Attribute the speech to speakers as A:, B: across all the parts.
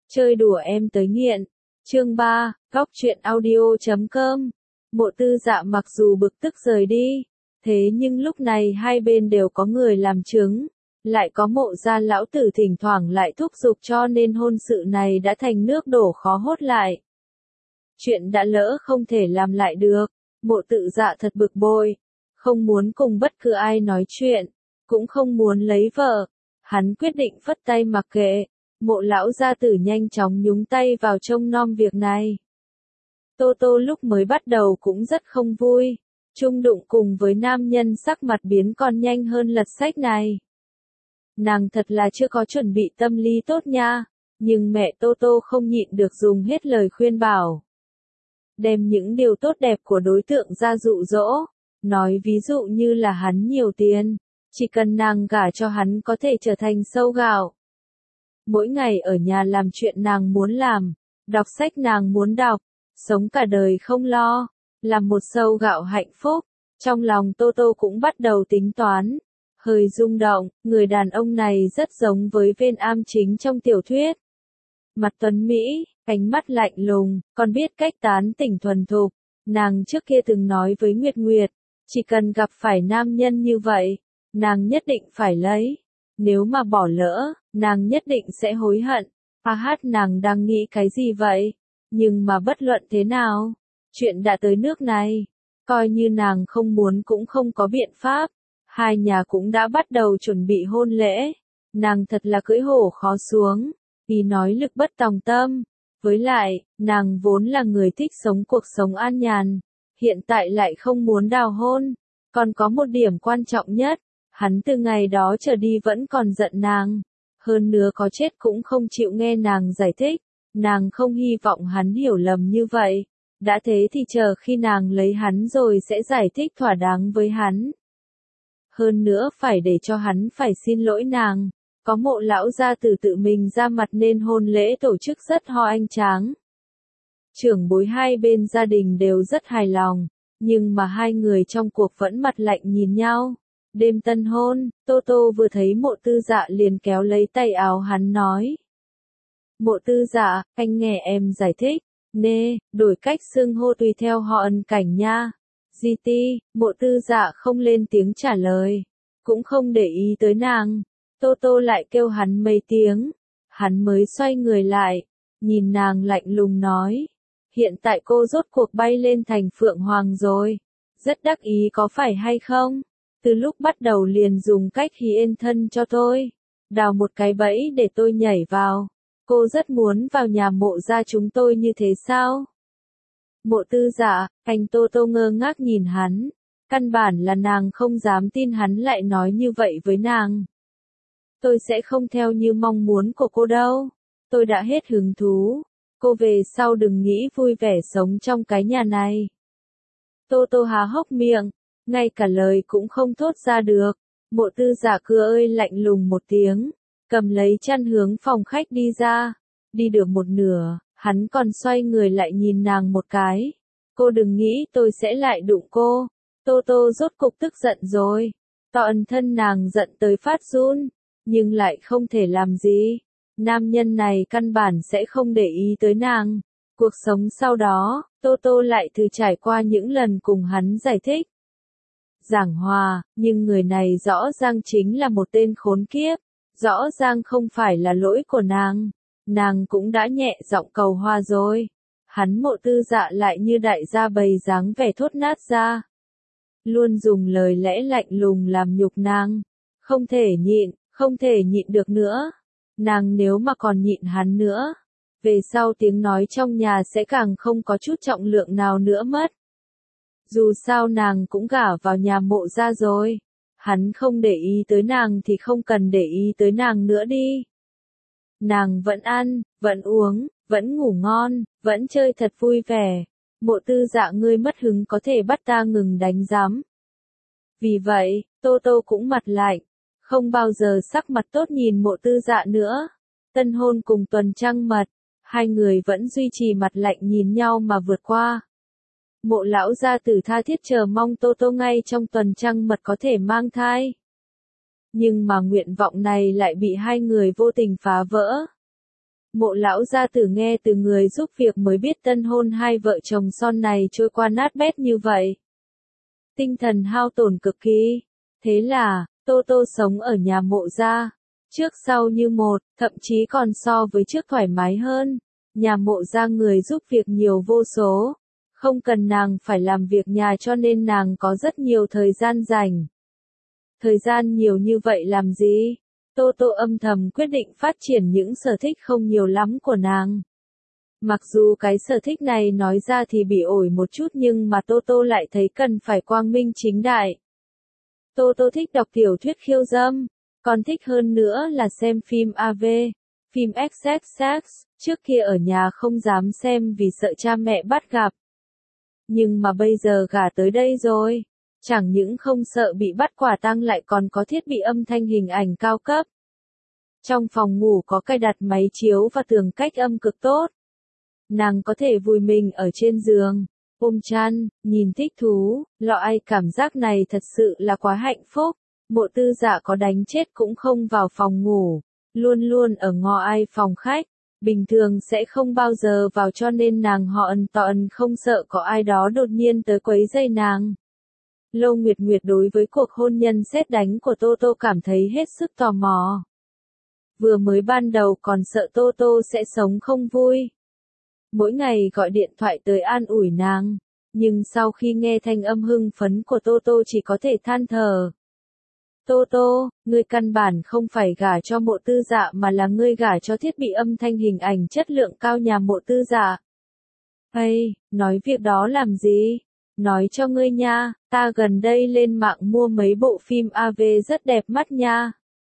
A: Chơi đùa em tới nghiện. Chương 3, Góc truyện audio.com. Mộ Tư Dạ mặc dù bực tức rời đi, thế nhưng lúc này hai bên đều có người làm chứng, lại có Mộ gia lão tử thỉnh thoảng lại thúc giục, cho nên hôn sự này đã thành nước đổ khó hốt lại. Chuyện đã lỡ không thể làm lại được, Mộ Tự Dạ thật bực bội, không muốn cùng bất cứ ai nói chuyện, cũng không muốn lấy vợ. Hắn quyết định phất tay mặc kệ. Mộ lão gia tử nhanh chóng nhúng tay vào trông nom việc này. Tô Tô lúc mới bắt đầu cũng rất không vui, chung đụng cùng với nam nhân sắc mặt biến còn nhanh hơn lật sách này. Nàng thật là chưa có chuẩn bị tâm lý tốt nha, nhưng mẹ Tô Tô không nhịn được dùng hết lời khuyên bảo. Đem những điều tốt đẹp của đối tượng ra dụ dỗ, nói ví dụ như là hắn nhiều tiền, chỉ cần nàng gả cho hắn có thể trở thành sâu gạo. Mỗi ngày ở nhà làm chuyện nàng muốn làm, đọc sách nàng muốn đọc, sống cả đời không lo, làm một sâu gạo hạnh phúc. Trong lòng Tô Tô cũng bắt đầu tính toán, hơi rung động, người đàn ông này rất giống với Viên Am Chính trong tiểu thuyết. Mặt tuấn Mỹ, ánh mắt lạnh lùng, còn biết cách tán tỉnh thuần thục. Nàng trước kia từng nói với Nguyệt Nguyệt, chỉ cần gặp phải nam nhân như vậy, nàng nhất định phải lấy. Nếu mà bỏ lỡ, nàng nhất định sẽ hối hận. Nàng đang nghĩ cái gì vậy? Nhưng mà bất luận thế nào, chuyện đã tới nước này, coi như nàng không muốn cũng không có biện pháp. Hai nhà cũng đã bắt đầu chuẩn bị hôn lễ. Nàng thật là cưỡi hổ khó xuống, vì nói lực bất tòng tâm. Với lại, nàng vốn là người thích sống cuộc sống an nhàn, hiện tại lại không muốn đào hôn. Còn có một điểm quan trọng nhất, hắn từ ngày đó trở đi vẫn còn giận nàng. Hơn nữa có chết cũng không chịu nghe nàng giải thích. Nàng không hy vọng hắn hiểu lầm như vậy. Đã thế thì chờ khi nàng lấy hắn rồi sẽ giải thích thỏa đáng với hắn. Hơn nữa phải để cho hắn phải xin lỗi nàng. Có Mộ lão gia tử tự mình ra mặt nên hôn lễ tổ chức rất hoành tráng. Trưởng bối hai bên gia đình đều rất hài lòng, nhưng mà hai người trong cuộc vẫn mặt lạnh nhìn nhau. Đêm tân hôn, Tô Tô vừa thấy Mộ Tư Dạ liền kéo lấy tay áo hắn nói. Mộ Tư Dạ, anh nghe em giải thích, nê, đổi cách xưng hô tùy theo họ ân cảnh nha. GT, Mộ Tư Dạ không lên tiếng trả lời, cũng không để ý tới nàng. Tô Tô lại kêu hắn mấy tiếng, hắn mới xoay người lại, nhìn nàng lạnh lùng nói. Hiện tại cô rốt cuộc bay lên thành Phượng Hoàng rồi, rất đắc ý có phải hay không? Từ lúc bắt đầu liền dùng cách hiên thân cho tôi, đào một cái bẫy để tôi nhảy vào. Cô rất muốn vào nhà Mộ gia chúng tôi như thế sao? Mộ Tư Dạ, anh Tô Tô ngơ ngác nhìn hắn, căn bản là nàng không dám tin hắn lại nói như vậy với nàng. Tôi sẽ không theo như mong muốn của cô đâu, tôi đã hết hứng thú, cô về sau đừng nghĩ vui vẻ sống trong cái nhà này. Tô Tô há hốc miệng, ngay cả lời cũng không thốt ra được. Mộ Tư Dạ cưa ơi lạnh lùng một tiếng, cầm lấy chăn hướng phòng khách đi ra. Đi được một nửa, hắn còn xoay người lại nhìn nàng một cái. Cô đừng nghĩ tôi sẽ lại đụng cô. Tô Tô rốt cục tức giận rồi. Toàn thân nàng giận tới phát run, nhưng lại không thể làm gì. Nam nhân này căn bản sẽ không để ý tới nàng. Cuộc sống sau đó, Tô Tô lại thử trải qua những lần cùng hắn giải thích. Giảng hòa, nhưng người này rõ ràng chính là một tên khốn kiếp. Rõ ràng không phải là lỗi của nàng. Nàng cũng đã nhẹ giọng cầu hòa rồi. Hắn Mộ Tư Dạ lại như đại gia bày dáng vẻ thốt nát ra. Luôn dùng lời lẽ lạnh lùng làm nhục nàng. Không thể nhịn được nữa. Nàng nếu mà còn nhịn hắn nữa, về sau tiếng nói trong nhà sẽ càng không có chút trọng lượng nào nữa mất. Dù sao nàng cũng gả vào nhà Mộ gia rồi. Hắn không để ý tới nàng thì không cần để ý tới nàng nữa đi. Nàng vẫn ăn, vẫn uống, vẫn ngủ ngon, vẫn chơi thật vui vẻ. Mộ Tư Dạ ngươi mất hứng có thể bắt ta ngừng đánh giám. Vì vậy, Tô Tô cũng mặt lạnh, không bao giờ sắc mặt tốt nhìn Mộ Tư Dạ nữa. Tân hôn cùng tuần trăng mật, hai người vẫn duy trì mặt lạnh nhìn nhau mà vượt qua. Mộ lão gia tử tha thiết chờ mong Tô Tô ngay trong tuần trăng mật có thể mang thai. Nhưng mà nguyện vọng này lại bị hai người vô tình phá vỡ. Mộ lão gia tử nghe từ người giúp việc mới biết tân hôn hai vợ chồng son này trôi qua nát bét như vậy. Tinh thần hao tổn cực kỳ. Thế là, Tô Tô sống ở nhà mộ gia. Trước sau như một, thậm chí còn so với trước thoải mái hơn. Nhà mộ gia người giúp việc nhiều vô số. Không cần nàng phải làm việc nhà cho nên nàng có rất nhiều thời gian rảnh. Thời gian nhiều như vậy làm gì? Tô Tô âm thầm quyết định phát triển những sở thích không nhiều lắm của nàng. Mặc dù cái sở thích này nói ra thì bị ổi một chút nhưng mà Tô Tô lại thấy cần phải quang minh chính đại. Tô Tô thích đọc tiểu thuyết khiêu dâm, còn thích hơn nữa là xem phim AV, phim XXX, trước kia ở nhà không dám xem vì sợ cha mẹ bắt gặp. Nhưng mà bây giờ gả tới đây rồi, chẳng những không sợ bị bắt quả tang lại còn có thiết bị âm thanh hình ảnh cao cấp. Trong phòng ngủ có cài đặt máy chiếu và tường cách âm cực tốt. Nàng có thể vùi mình ở trên giường, ôm chăn, nhìn thích thú, loại cảm giác này thật sự là quá hạnh phúc. Mộ Tư Dạ có đánh chết cũng không vào phòng ngủ, luôn luôn ở ngõ ai phòng khách, bình thường sẽ không bao giờ vào cho nên nàng họ ẩn tọn không sợ có ai đó đột nhiên tới quấy rầy nàng. Lâu Nguyệt Nguyệt đối với cuộc hôn nhân sét đánh của Tô Tô cảm thấy hết sức tò mò. Vừa mới ban đầu còn sợ Tô Tô sẽ sống không vui. Mỗi ngày gọi điện thoại tới an ủi nàng, nhưng sau khi nghe thanh âm hưng phấn của Tô Tô chỉ có thể than thở. Tô Tô, ngươi căn bản không phải gả cho Mộ Tư Dạ mà là ngươi gả cho thiết bị âm thanh hình ảnh chất lượng cao nhà Mộ Tư Dạ. Ây, nói việc đó làm gì? Nói cho ngươi nha, ta gần đây lên mạng mua mấy bộ phim AV rất đẹp mắt nha.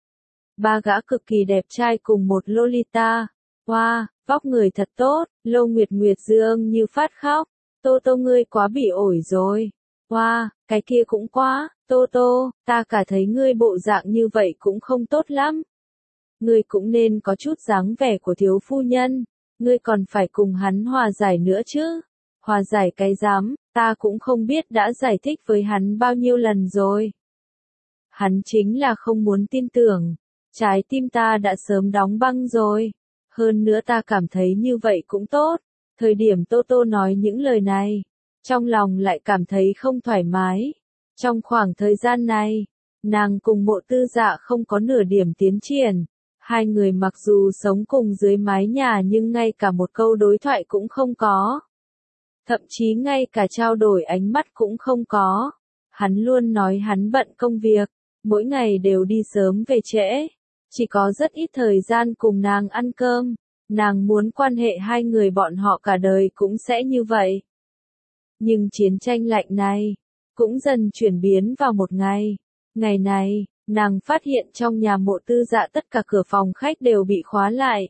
A: Ba gã cực kỳ đẹp trai cùng một Lolita. Wow, vóc người thật tốt, Lâu Nguyệt Nguyệt dương như phát khóc. Tô Tô ngươi quá bị ổi rồi. Wow, cái kia cũng quá, Tô Tô, ta cả thấy ngươi bộ dạng như vậy cũng không tốt lắm. Ngươi cũng nên có chút dáng vẻ của thiếu phu nhân, ngươi còn phải cùng hắn hòa giải nữa chứ. Hòa giải cái dám, ta cũng không biết đã giải thích với hắn bao nhiêu lần rồi. Hắn chính là không muốn tin tưởng, trái tim ta đã sớm đóng băng rồi. Hơn nữa ta cảm thấy như vậy cũng tốt. Thời điểm Tô Tô nói những lời này, trong lòng lại cảm thấy không thoải mái. Trong khoảng thời gian này, nàng cùng Mộ Tư Dạ không có nửa điểm tiến triển. Hai người mặc dù sống cùng dưới mái nhà nhưng ngay cả một câu đối thoại cũng không có. Thậm chí ngay cả trao đổi ánh mắt cũng không có. Hắn luôn nói hắn bận công việc, mỗi ngày đều đi sớm về trễ. Chỉ có rất ít thời gian cùng nàng ăn cơm. Nàng muốn quan hệ hai người bọn họ cả đời cũng sẽ như vậy. Nhưng chiến tranh lạnh này, cũng dần chuyển biến vào một ngày. Ngày này, nàng phát hiện trong nhà Mộ Tư Dạ tất cả cửa phòng khách đều bị khóa lại.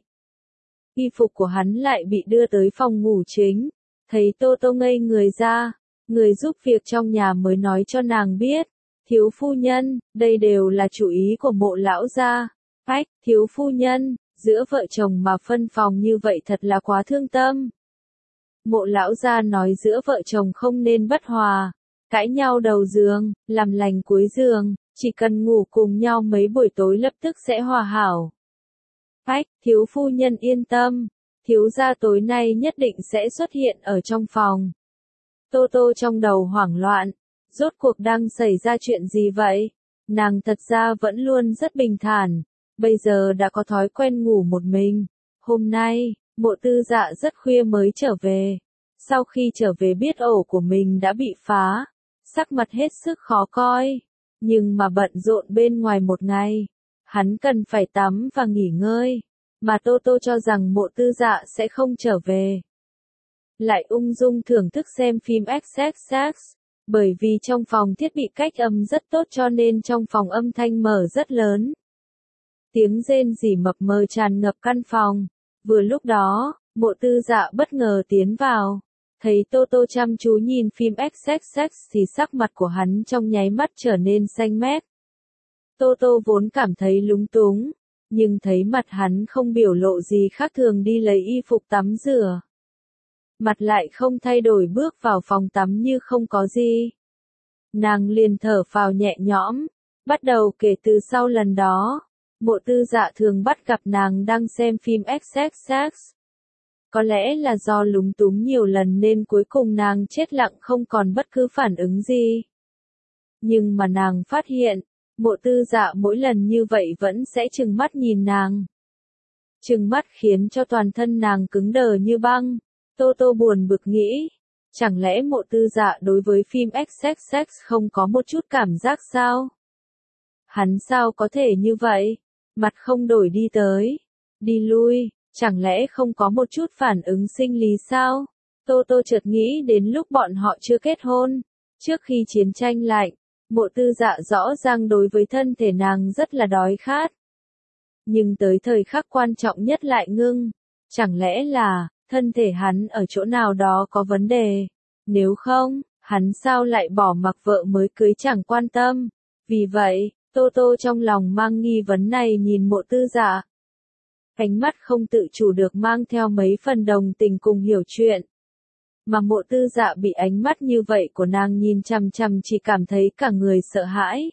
A: Y phục của hắn lại bị đưa tới phòng ngủ chính. Thấy Tô Tô ngây người ra, người giúp việc trong nhà mới nói cho nàng biết. Thiếu phu nhân, đây đều là chủ ý của Mộ lão gia. Ách, thiếu phu nhân, giữa vợ chồng mà phân phòng như vậy thật là quá thương tâm. Mộ lão gia nói giữa vợ chồng không nên bất hòa, cãi nhau đầu giường, làm lành cuối giường, chỉ cần ngủ cùng nhau mấy buổi tối lập tức sẽ hòa hảo. Ách, thiếu phu nhân yên tâm, thiếu gia tối nay nhất định sẽ xuất hiện ở trong phòng. Tô Tô trong đầu hoảng loạn, rốt cuộc đang xảy ra chuyện gì vậy? Nàng thật ra vẫn luôn rất bình thản, bây giờ đã có thói quen ngủ một mình. Hôm nay, Mộ Tư Dạ rất khuya mới trở về. Sau khi trở về biết ổ của mình đã bị phá, sắc mặt hết sức khó coi. Nhưng mà bận rộn bên ngoài một ngày, hắn cần phải tắm và nghỉ ngơi. Mà Tô Tô cho rằng Mộ Tư Dạ sẽ không trở về. Lại ung dung thưởng thức xem phim XXX. Bởi vì trong phòng thiết bị cách âm rất tốt cho nên trong phòng âm thanh mở rất lớn. Tiếng rên rỉ mập mờ tràn ngập căn phòng. Vừa lúc đó, Mộ Tư Dạ bất ngờ tiến vào. Thấy Tô Tô chăm chú nhìn phim XXX thì sắc mặt của hắn trong nháy mắt trở nên xanh mét. Tô Tô vốn cảm thấy lúng túng, nhưng thấy mặt hắn không biểu lộ gì khác thường đi lấy y phục tắm rửa. Mặt lại không thay đổi bước vào phòng tắm như không có gì. Nàng liền thở phào nhẹ nhõm, bắt đầu kể từ sau lần đó. Mộ Tư Dạ thường bắt gặp nàng đang xem phim XXX. Có lẽ là do lúng túng nhiều lần nên cuối cùng nàng chết lặng không còn bất cứ phản ứng gì. Nhưng mà nàng phát hiện, Mộ Tư Dạ mỗi lần như vậy vẫn sẽ trừng mắt nhìn nàng. Trừng mắt khiến cho toàn thân nàng cứng đờ như băng. Tô Tô buồn bực nghĩ, chẳng lẽ Mộ Tư Dạ đối với phim XXX không có một chút cảm giác sao? Hắn sao có thể như vậy? Mặt không đổi đi tới, đi lui, chẳng lẽ không có một chút phản ứng sinh lý sao? Tô Tô chợt nghĩ đến lúc bọn họ chưa kết hôn, trước khi chiến tranh lạnh, Mộ Tư Dạ rõ ràng đối với thân thể nàng rất là đói khát. Nhưng tới thời khắc quan trọng nhất lại ngưng, chẳng lẽ là, thân thể hắn ở chỗ nào đó có vấn đề, nếu không, hắn sao lại bỏ mặc vợ mới cưới chẳng quan tâm. Vì vậy, Tô Tô trong lòng mang nghi vấn này nhìn Mộ Tư Dạ. Ánh mắt không tự chủ được mang theo mấy phần đồng tình cùng hiểu chuyện. Mà Mộ Tư Dạ bị ánh mắt như vậy của nàng nhìn chằm chằm chỉ cảm thấy cả người sợ hãi.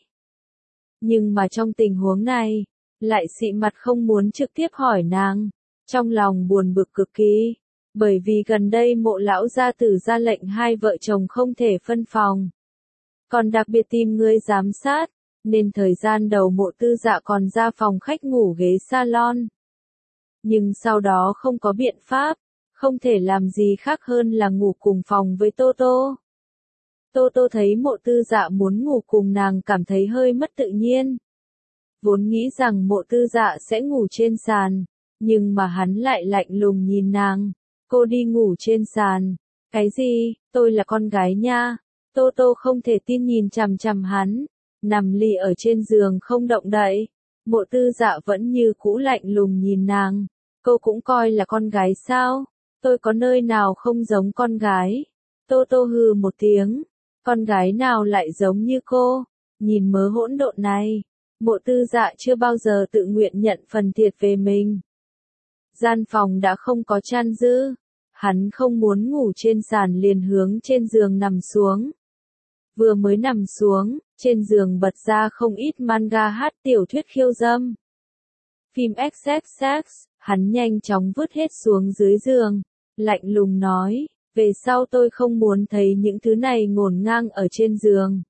A: Nhưng mà trong tình huống này, lại xị mặt không muốn trực tiếp hỏi nàng, trong lòng buồn bực cực kỳ, bởi vì gần đây Mộ lão gia tử ra lệnh hai vợ chồng không thể phân phòng. Còn đặc biệt tìm người giám sát, nên thời gian đầu Mộ Tư Dạ còn ra phòng khách ngủ ghế salon. Nhưng sau đó không có biện pháp, không thể làm gì khác hơn là ngủ cùng phòng với Tô Tô. Tô Tô thấy Mộ Tư Dạ muốn ngủ cùng nàng cảm thấy hơi mất tự nhiên. Vốn nghĩ rằng Mộ Tư Dạ sẽ ngủ trên sàn, nhưng mà hắn lại lạnh lùng nhìn nàng. Cô đi ngủ trên sàn. Cái gì, tôi là con gái nha. Tô Tô không thể tin nhìn chằm chằm hắn, nằm lì ở trên giường không động đậy. Mộ Tư Dạ vẫn như cũ lạnh lùng nhìn nàng. Cô cũng coi là con gái sao? Tôi có nơi nào không giống con gái? Tô Tô hừ một tiếng. Con gái nào lại giống như cô? Nhìn mớ hỗn độn này. Mộ Tư Dạ chưa bao giờ tự nguyện nhận phần thiệt về mình. Gian phòng đã không có chăn dư. Hắn không muốn ngủ trên sàn liền hướng trên giường nằm xuống. Vừa mới nằm xuống, trên giường bật ra không ít manga hát tiểu thuyết khiêu dâm. Phim XXX, hắn nhanh chóng vứt hết xuống dưới giường, lạnh lùng nói, về sau tôi không muốn thấy những thứ này ngổn ngang ở trên giường.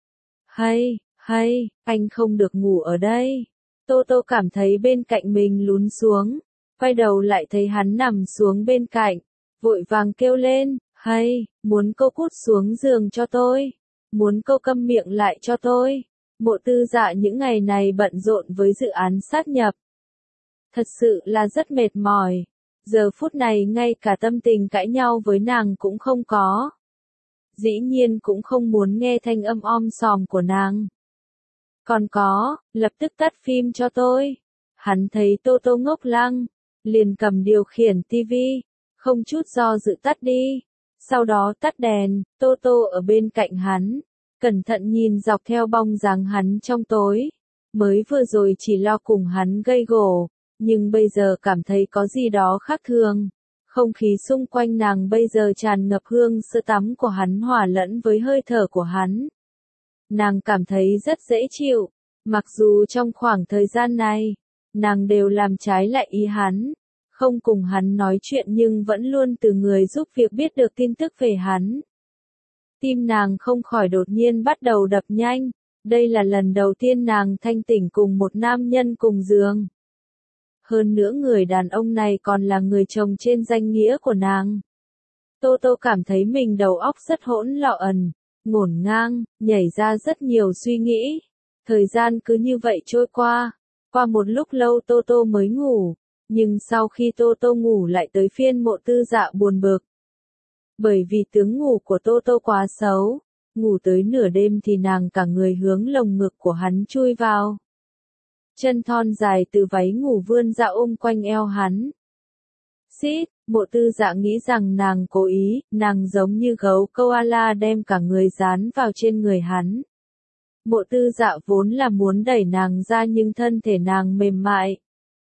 A: Hay, anh không được ngủ ở đây. Tô Tô cảm thấy bên cạnh mình lún xuống, quay đầu lại thấy hắn nằm xuống bên cạnh, vội vàng kêu lên, muốn cô cút xuống giường cho tôi, muốn cô câm miệng lại cho tôi. Mộ Tư Dạ những ngày này bận rộn với dự án sát nhập. Thật sự là rất mệt mỏi. Giờ phút này ngay cả tâm tình cãi nhau với nàng cũng không có. Dĩ nhiên cũng không muốn nghe thanh âm om sòm của nàng. Còn có, lập tức tắt phim cho tôi. Hắn thấy Tô Tô ngốc lăng, liền cầm điều khiển tivi, không chút do dự tắt đi. Sau đó tắt đèn, Tô Tô ở bên cạnh hắn, cẩn thận nhìn dọc theo bóng dáng hắn trong tối. Mới vừa rồi chỉ lo cùng hắn gây gổ, nhưng bây giờ cảm thấy có gì đó khác thường. Không khí xung quanh nàng bây giờ tràn ngập hương sữa tắm của hắn hòa lẫn với hơi thở của hắn. Nàng cảm thấy rất dễ chịu, mặc dù trong khoảng thời gian này, nàng đều làm trái lại ý hắn, không cùng hắn nói chuyện nhưng vẫn luôn từ người giúp việc biết được tin tức về hắn. Tim nàng không khỏi đột nhiên bắt đầu đập nhanh, đây là lần đầu tiên nàng thanh tỉnh cùng một nam nhân cùng giường. Hơn nữa người đàn ông này còn là người chồng trên danh nghĩa của nàng. Tô Tô cảm thấy mình đầu óc rất hỗn loạn, ngổn ngang, nhảy ra rất nhiều suy nghĩ. Thời gian cứ như vậy trôi qua. Qua một lúc lâu Tô Tô mới ngủ. Nhưng sau khi Tô Tô ngủ lại tới phiên Mộ Tư Dạ buồn bực. Bởi vì tướng ngủ của Tô Tô quá xấu. Ngủ tới nửa đêm thì nàng cả người hướng lồng ngực của hắn chui vào. Chân thon dài từ váy ngủ vươn ra ôm quanh eo hắn. Xít, Mộ Tư Dạ nghĩ rằng nàng cố ý, nàng giống như gấu koala đem cả người dán vào trên người hắn. Mộ Tư Dạ vốn là muốn đẩy nàng ra nhưng thân thể nàng mềm mại.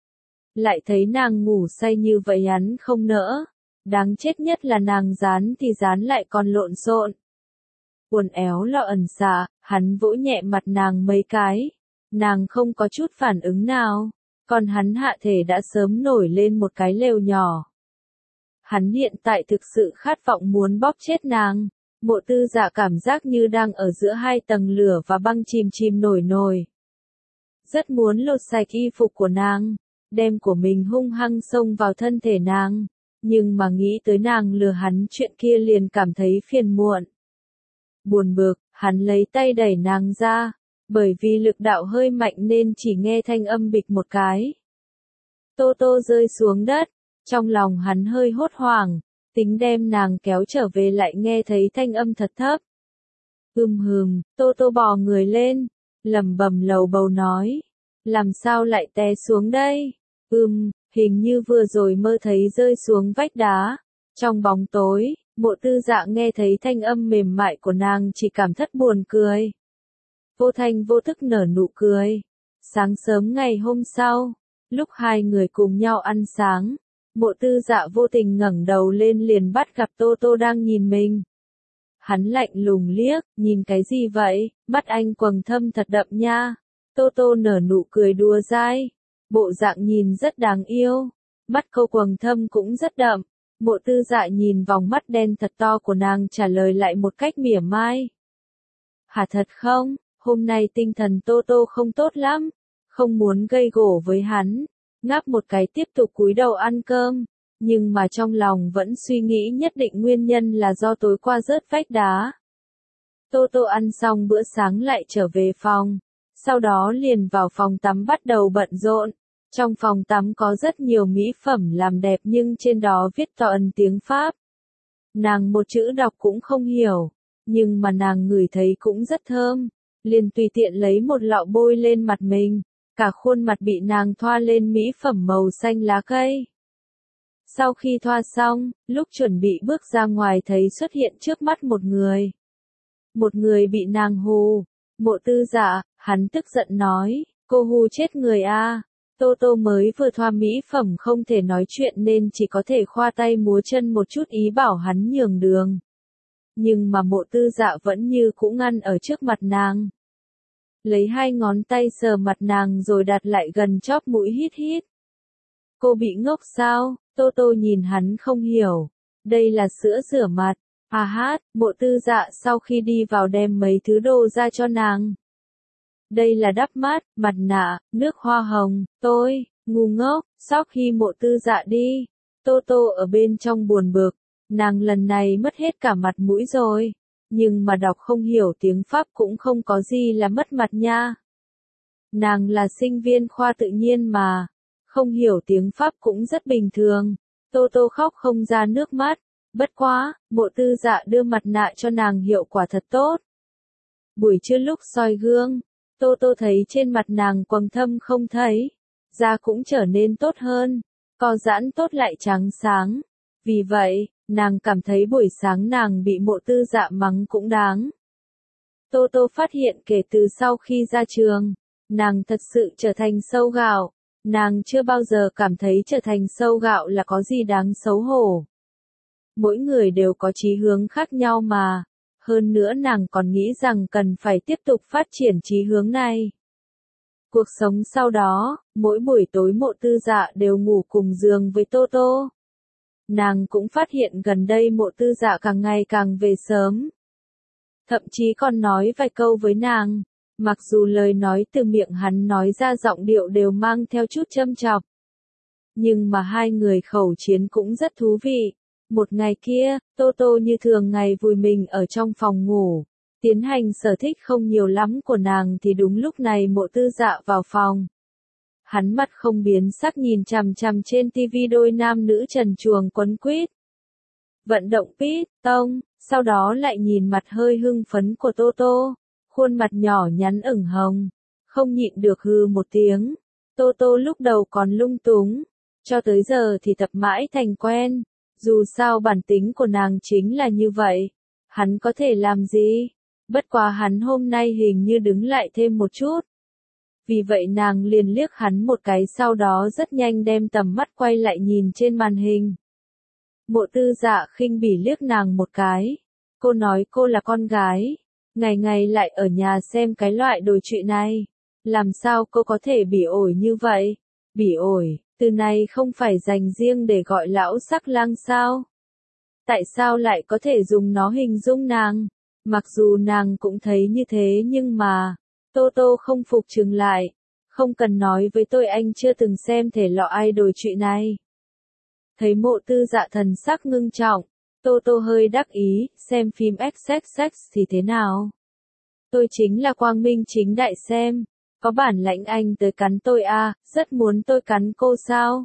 A: Lại thấy nàng ngủ say như vậy hắn không nỡ. Đáng chết nhất là nàng dán thì dán lại còn lộn xộn. Quần éo lọ ẩn xạ, hắn vỗ nhẹ mặt nàng mấy cái. Nàng không có chút phản ứng nào, còn hắn hạ thể đã sớm nổi lên một cái lều nhỏ. Hắn hiện tại thực sự khát vọng muốn bóp chết nàng. Mộ Tư Dạ cảm giác như đang ở giữa hai tầng lửa và băng chìm chìm nổi nổi. Rất muốn lột sạch y phục của nàng, đem của mình hung hăng xông vào thân thể nàng, nhưng mà nghĩ tới nàng lừa hắn chuyện kia liền cảm thấy phiền muộn. Buồn bực, hắn lấy tay đẩy nàng ra, bởi vì lực đạo hơi mạnh nên chỉ nghe thanh âm bịch một cái. Tô Tô rơi xuống đất, trong lòng hắn hơi hốt hoảng, tính đem nàng kéo trở về lại nghe thấy thanh âm thật thấp. Tô Tô bò người lên, lẩm bẩm lầu bầu nói, làm sao lại té xuống đây? Hình như vừa rồi mơ thấy rơi xuống vách đá. Trong bóng tối, Mộ Tư Dạ nghe thấy thanh âm mềm mại của nàng chỉ cảm thất buồn cười. Vô thanh vô thức nở nụ cười. Sáng sớm ngày hôm sau, lúc hai người cùng nhau ăn sáng, Mộ Tư Dạ vô tình ngẩng đầu lên liền bắt gặp Tô Tô đang nhìn mình. Hắn lạnh lùng liếc, nhìn cái gì vậy, mắt anh quầng thâm thật đậm nha. Tô Tô nở nụ cười đùa dai, bộ dạng nhìn rất đáng yêu, mắt câu quầng thâm cũng rất đậm. Mộ Tư Dạ nhìn vòng mắt đen thật to của nàng trả lời lại một cách mỉa mai. Hả thật không, hôm nay tinh thần Tô Tô không tốt lắm, không muốn gây gổ với hắn, ngáp một cái tiếp tục cúi đầu ăn cơm, nhưng mà trong lòng vẫn suy nghĩ nhất định nguyên nhân là do tối qua rớt vách đá. Tô Tô ăn xong bữa sáng lại trở về phòng, sau đó liền vào phòng tắm bắt đầu bận rộn. Trong phòng tắm có rất nhiều mỹ phẩm làm đẹp nhưng trên đó viết toàn tiếng Pháp. Nàng một chữ đọc cũng không hiểu, nhưng mà nàng ngửi thấy cũng rất thơm, liền tùy tiện lấy một lọ bôi lên mặt mình, cả khuôn mặt bị nàng thoa lên mỹ phẩm màu xanh lá cây. Sau khi thoa xong, lúc chuẩn bị bước ra ngoài thấy xuất hiện trước mắt một người. Một người bị nàng hù. Mộ Tư Dạ, hắn tức giận nói, cô hù chết người a. Tô Tô mới vừa thoa mỹ phẩm không thể nói chuyện nên chỉ có thể khoa tay múa chân một chút ý bảo hắn nhường đường. Nhưng mà Mộ Tư Dạ vẫn như cũ ngăn ở trước mặt nàng. Lấy hai ngón tay sờ mặt nàng rồi đặt lại gần chóp mũi hít hít. Cô bị ngốc sao? Tô Tô nhìn hắn không hiểu. Đây là sữa rửa mặt. Mộ Tư Dạ sau khi đi vào đem mấy thứ đồ ra cho nàng. Đây là đắp mắt, mặt nạ, nước hoa hồng, tôi, ngu ngốc. Sau khi Mộ Tư Dạ đi, Tô Tô ở bên trong buồn bực, nàng lần này mất hết cả mặt mũi rồi, nhưng mà đọc không hiểu tiếng Pháp cũng không có gì là mất mặt nha. Nàng là sinh viên khoa tự nhiên mà, không hiểu tiếng Pháp cũng rất bình thường. Tô Tô khóc không ra nước mắt, bất quá, Mộ Tư Dạ đưa mặt nạ cho nàng hiệu quả thật tốt. Buổi trưa lúc soi gương, Tô Tô thấy trên mặt nàng quầng thâm không thấy, da cũng trở nên tốt hơn, co giãn tốt lại trắng sáng. Vì vậy, nàng cảm thấy buổi sáng nàng bị Mộ Tư Dạ mắng cũng đáng. Tô Tô phát hiện kể từ sau khi ra trường, nàng thật sự trở thành sâu gạo. Nàng chưa bao giờ cảm thấy trở thành sâu gạo là có gì đáng xấu hổ. Mỗi người đều có chí hướng khác nhau mà. Hơn nữa nàng còn nghĩ rằng cần phải tiếp tục phát triển chí hướng này. Cuộc sống sau đó, mỗi buổi tối Mộ Tư Dạ đều ngủ cùng giường với Tô Tô. Nàng cũng phát hiện gần đây Mộ Tư Dạ càng ngày càng về sớm. Thậm chí còn nói vài câu với nàng, mặc dù lời nói từ miệng hắn nói ra giọng điệu đều mang theo chút châm chọc. Nhưng mà hai người khẩu chiến cũng rất thú vị. Một ngày kia, Tô Tô như thường ngày vùi mình ở trong phòng ngủ, tiến hành sở thích không nhiều lắm của nàng thì đúng lúc này Mộ Tư Dạ vào phòng. Hắn mặt không biến sắc nhìn chằm chằm trên tivi đôi nam nữ trần truồng quấn quýt. Vận động pít, tông, sau đó lại nhìn mặt hơi hưng phấn của Tô Tô, khuôn mặt nhỏ nhắn ửng hồng, không nhịn được hừ một tiếng. Tô Tô lúc đầu còn lung túng, cho tới giờ thì tập mãi thành quen. Dù sao bản tính của nàng chính là như vậy, hắn có thể làm gì? Bất quá hắn hôm nay hình như đứng lại thêm một chút. Vì vậy nàng liền liếc hắn một cái sau đó rất nhanh đem tầm mắt quay lại nhìn trên màn hình. Mộ Tư Dạ khinh bỉ liếc nàng một cái. Cô nói cô là con gái, ngày ngày lại ở nhà xem cái loại đồ trụy này. Làm sao cô có thể bỉ ổi như vậy? Bỉ ổi, từ này không phải dành riêng để gọi lão sắc lang sao? Tại sao lại có thể dùng nó hình dung nàng? Mặc dù nàng cũng thấy như thế nhưng mà, Tô Tô không phục chừng lại. Không cần nói với tôi anh chưa từng xem thể lọ idol chuyện này. Thấy Mộ Tư Dạ thần sắc ngưng trọng, Tô Tô hơi đắc ý, xem phim XXX thì thế nào? Tôi chính là quang minh chính đại xem, có bản lãnh anh tới cắn tôi à, rất muốn tôi cắn cô sao?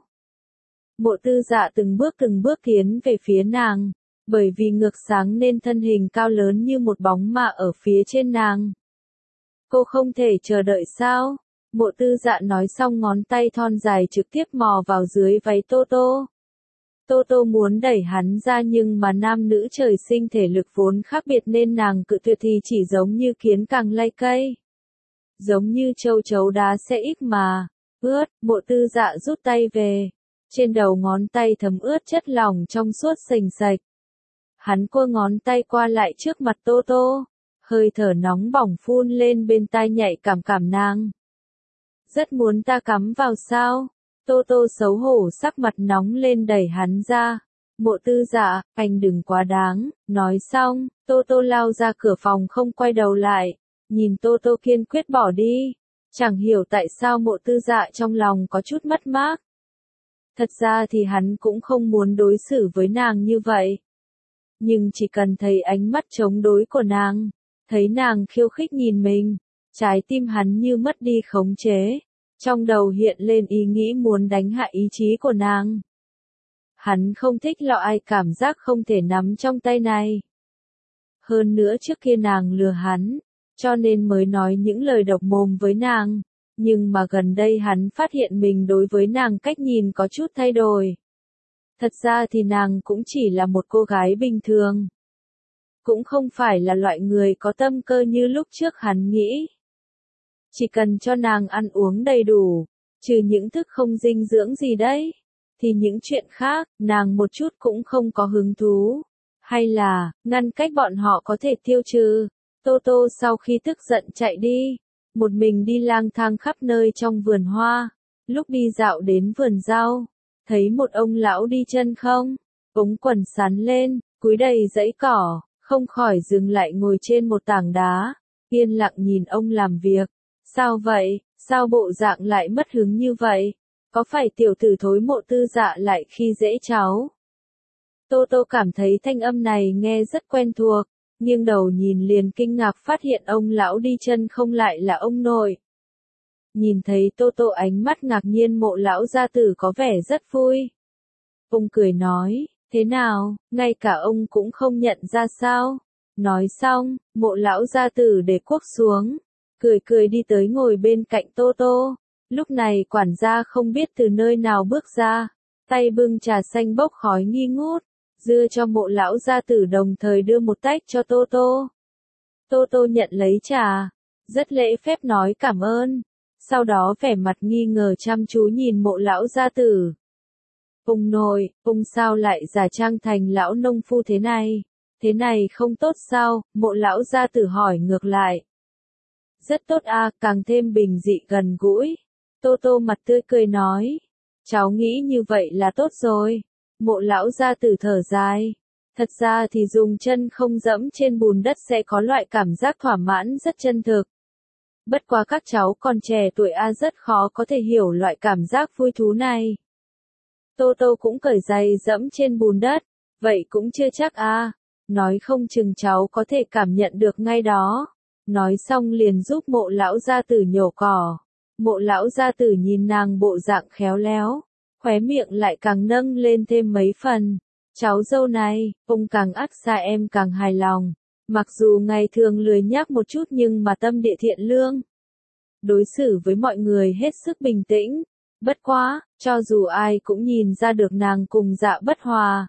A: Mộ Tư Dạ từng bước tiến về phía nàng, bởi vì ngược sáng nên thân hình cao lớn như một bóng ma ở phía trên nàng. Cô không thể chờ đợi sao? Mộ Tư Dạ nói xong ngón tay thon dài trực tiếp mò vào dưới váy Tô Tô. Tô Tô muốn đẩy hắn ra nhưng mà nam nữ trời sinh thể lực vốn khác biệt nên nàng cự tuyệt thì chỉ giống như kiến càng lay cây. Giống như châu chấu đá sẽ ít mà. Ướt, Mộ Tư Dạ rút tay về. Trên đầu ngón tay thấm ướt chất lỏng trong suốt sềnh sạch. Hắn cua ngón tay qua lại trước mặt Tô Tô. Hơi thở nóng bỏng phun lên bên tai nhạy cảm nàng. Rất muốn ta cắm vào sao? Tô Tô xấu hổ sắc mặt nóng lên đẩy hắn ra. Mộ Tư Dạ, anh đừng quá đáng. Nói xong, Tô Tô lao ra cửa phòng không quay đầu lại. Nhìn Tô Tô kiên quyết bỏ đi. Chẳng hiểu tại sao Mộ Tư Dạ trong lòng có chút mất mát. Thật ra thì hắn cũng không muốn đối xử với nàng như vậy. Nhưng chỉ cần thấy ánh mắt chống đối của nàng, thấy nàng khiêu khích nhìn mình, trái tim hắn như mất đi khống chế. Trong đầu hiện lên ý nghĩ muốn đánh hạ ý chí của nàng. Hắn không thích lọ ai cảm giác không thể nắm trong tay này. Hơn nữa trước kia nàng lừa hắn, cho nên mới nói những lời độc mồm với nàng. Nhưng mà gần đây hắn phát hiện mình đối với nàng cách nhìn có chút thay đổi. Thật ra thì nàng cũng chỉ là một cô gái bình thường. Cũng không phải là loại người có tâm cơ như lúc trước hắn nghĩ. Chỉ cần cho nàng ăn uống đầy đủ, trừ những thức không dinh dưỡng gì đấy, thì những chuyện khác, nàng một chút cũng không có hứng thú. Hay là, ngăn cách bọn họ có thể tiêu trừ. Tô Tô sau khi tức giận chạy đi, một mình đi lang thang khắp nơi trong vườn hoa. Lúc đi dạo đến vườn rau, thấy một ông lão đi chân không, ống quần sắn lên, cúi đầy dãy cỏ, không khỏi dừng lại ngồi trên một tảng đá, yên lặng nhìn ông làm việc. Sao vậy, sao bộ dạng lại mất hứng như vậy? Có phải tiểu tử thối Mộ Tư Dạ lại khi dễ cháu? Tô Tô cảm thấy thanh âm này nghe rất quen thuộc, nghiêng đầu nhìn liền kinh ngạc phát hiện ông lão đi chân không lại là ông nội. Nhìn thấy Tô Tô ánh mắt ngạc nhiên Mộ lão gia tử có vẻ rất vui. Ông cười nói, thế nào, ngay cả ông cũng không nhận ra sao? Nói xong, Mộ lão gia tử để cuốc xuống, cười đi tới ngồi bên cạnh Tô Tô. Lúc này quản gia không biết từ nơi nào bước ra, tay bưng trà xanh bốc khói nghi ngút, đưa cho Mộ lão gia tử đồng thời đưa một tách cho Tô Tô. Tô Tô nhận lấy trà, rất lễ phép nói cảm ơn, sau đó vẻ mặt nghi ngờ chăm chú nhìn Mộ lão gia tử. Ông nội, ông sao lại giả trang thành lão nông phu thế này? Thế này không tốt sao? Mộ lão gia tử hỏi ngược lại. Rất tốt à, càng thêm bình dị gần gũi. Tô Tô mặt tươi cười nói. Cháu nghĩ như vậy là tốt rồi. Mộ lão gia tử thở dài. Thật ra thì dùng chân không dẫm trên bùn đất sẽ có loại cảm giác thỏa mãn rất chân thực. Bất quá các cháu còn trẻ tuổi rất khó có thể hiểu loại cảm giác vui thú này. Tô Tô cũng cởi giày dẫm trên bùn đất, vậy cũng chưa chắc nói không chừng cháu có thể cảm nhận được ngay đó. Nói xong liền giúp Mộ lão gia tử nhổ cỏ. Mộ lão gia tử nhìn nàng bộ dạng khéo léo, khóe miệng lại càng nâng lên thêm mấy phần. Cháu dâu này, ông càng ác xa em càng hài lòng. Mặc dù ngày thường lười nhác một chút nhưng mà tâm địa thiện lương. Đối xử với mọi người hết sức bình tĩnh. Bất quá, cho dù ai cũng nhìn ra được nàng cùng Dạ bất hòa.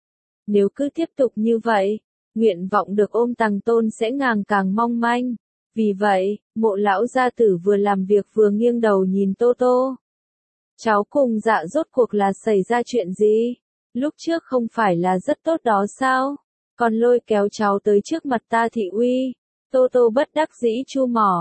A: Nếu cứ tiếp tục như vậy, nguyện vọng được ôm tàng tôn sẽ càng mong manh. Vì vậy, Mộ lão gia tử vừa làm việc vừa nghiêng đầu nhìn Tô Tô. Cháu cùng Dạ rốt cuộc là xảy ra chuyện gì? Lúc trước không phải là rất tốt đó sao? Còn lôi kéo cháu tới trước mặt ta thị uy. Tô Tô bất đắc dĩ chu mỏ.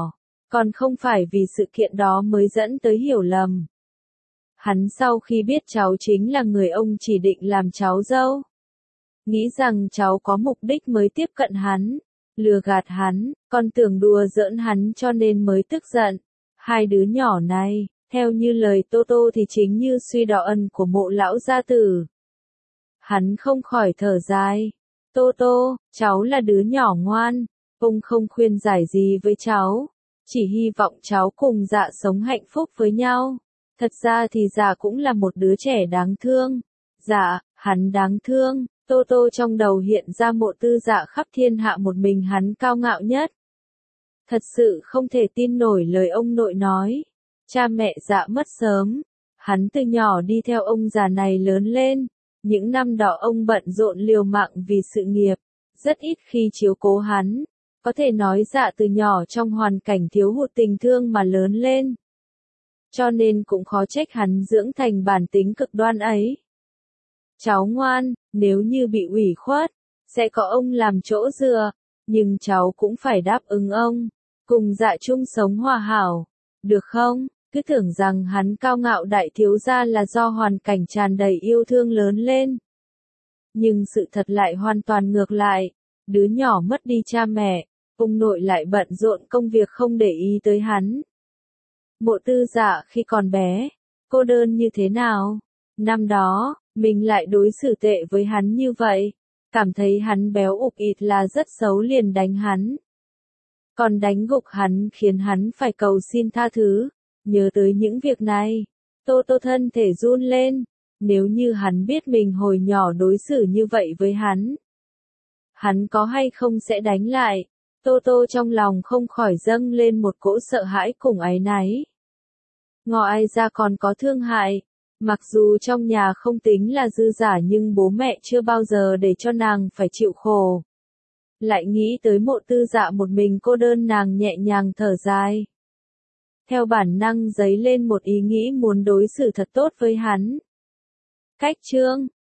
A: Còn không phải vì sự kiện đó mới dẫn tới hiểu lầm. Hắn sau khi biết cháu chính là người ông chỉ định làm cháu dâu, nghĩ rằng cháu có mục đích mới tiếp cận hắn, lừa gạt hắn, còn tưởng đùa giỡn hắn cho nên mới tức giận. Hai đứa nhỏ này, theo như lời Tô Tô thì chính như suy đỏ ân của Mộ lão gia tử. Hắn không khỏi thở dài. Tô Tô, cháu là đứa nhỏ ngoan, ông không khuyên giải gì với cháu, chỉ hy vọng cháu cùng Dạ sống hạnh phúc với nhau. Thật ra thì Dạ cũng là một đứa trẻ đáng thương. Dạ, hắn đáng thương. Tô Tô trong đầu hiện ra Mộ Tư Dạ khắp thiên hạ một mình hắn cao ngạo nhất. Thật sự không thể tin nổi lời ông nội nói. Cha mẹ Dạ mất sớm, hắn từ nhỏ đi theo ông già này lớn lên. Những năm đó ông bận rộn liều mạng vì sự nghiệp, rất ít khi chiếu cố hắn. Có thể nói Dạ từ nhỏ trong hoàn cảnh thiếu hụt tình thương mà lớn lên. Cho nên cũng khó trách hắn dưỡng thành bản tính cực đoan ấy. Cháu ngoan, nếu như bị ủy khuất, sẽ có ông làm chỗ dựa, nhưng cháu cũng phải đáp ứng ông, cùng Dạ chung sống hòa hảo, được không? Cứ tưởng rằng hắn cao ngạo đại thiếu gia là do hoàn cảnh tràn đầy yêu thương lớn lên. Nhưng sự thật lại hoàn toàn ngược lại, đứa nhỏ mất đi cha mẹ, ông nội lại bận rộn công việc không để ý tới hắn. Mộ Tư Dạ khi còn bé, cô đơn như thế nào? Năm đó, mình lại đối xử tệ với hắn như vậy, cảm thấy hắn béo ục ịt là rất xấu liền đánh hắn. Còn đánh gục hắn khiến hắn phải cầu xin tha thứ. Nhớ tới những việc này, Tô Tô thân thể run lên, nếu như hắn biết mình hồi nhỏ đối xử như vậy với hắn có hay không sẽ đánh lại. Tô Tô trong lòng không khỏi dâng lên một cỗ sợ hãi cùng áy náy. Ngoài ra còn có thương hại, mặc dù trong nhà không tính là dư giả nhưng bố mẹ chưa bao giờ để cho nàng phải chịu khổ. Lại nghĩ tới Mộ Tư Dạ một mình cô đơn nàng nhẹ nhàng thở dài. Theo bản năng dấy lên một ý nghĩ muốn đối xử thật tốt với hắn. Cách chương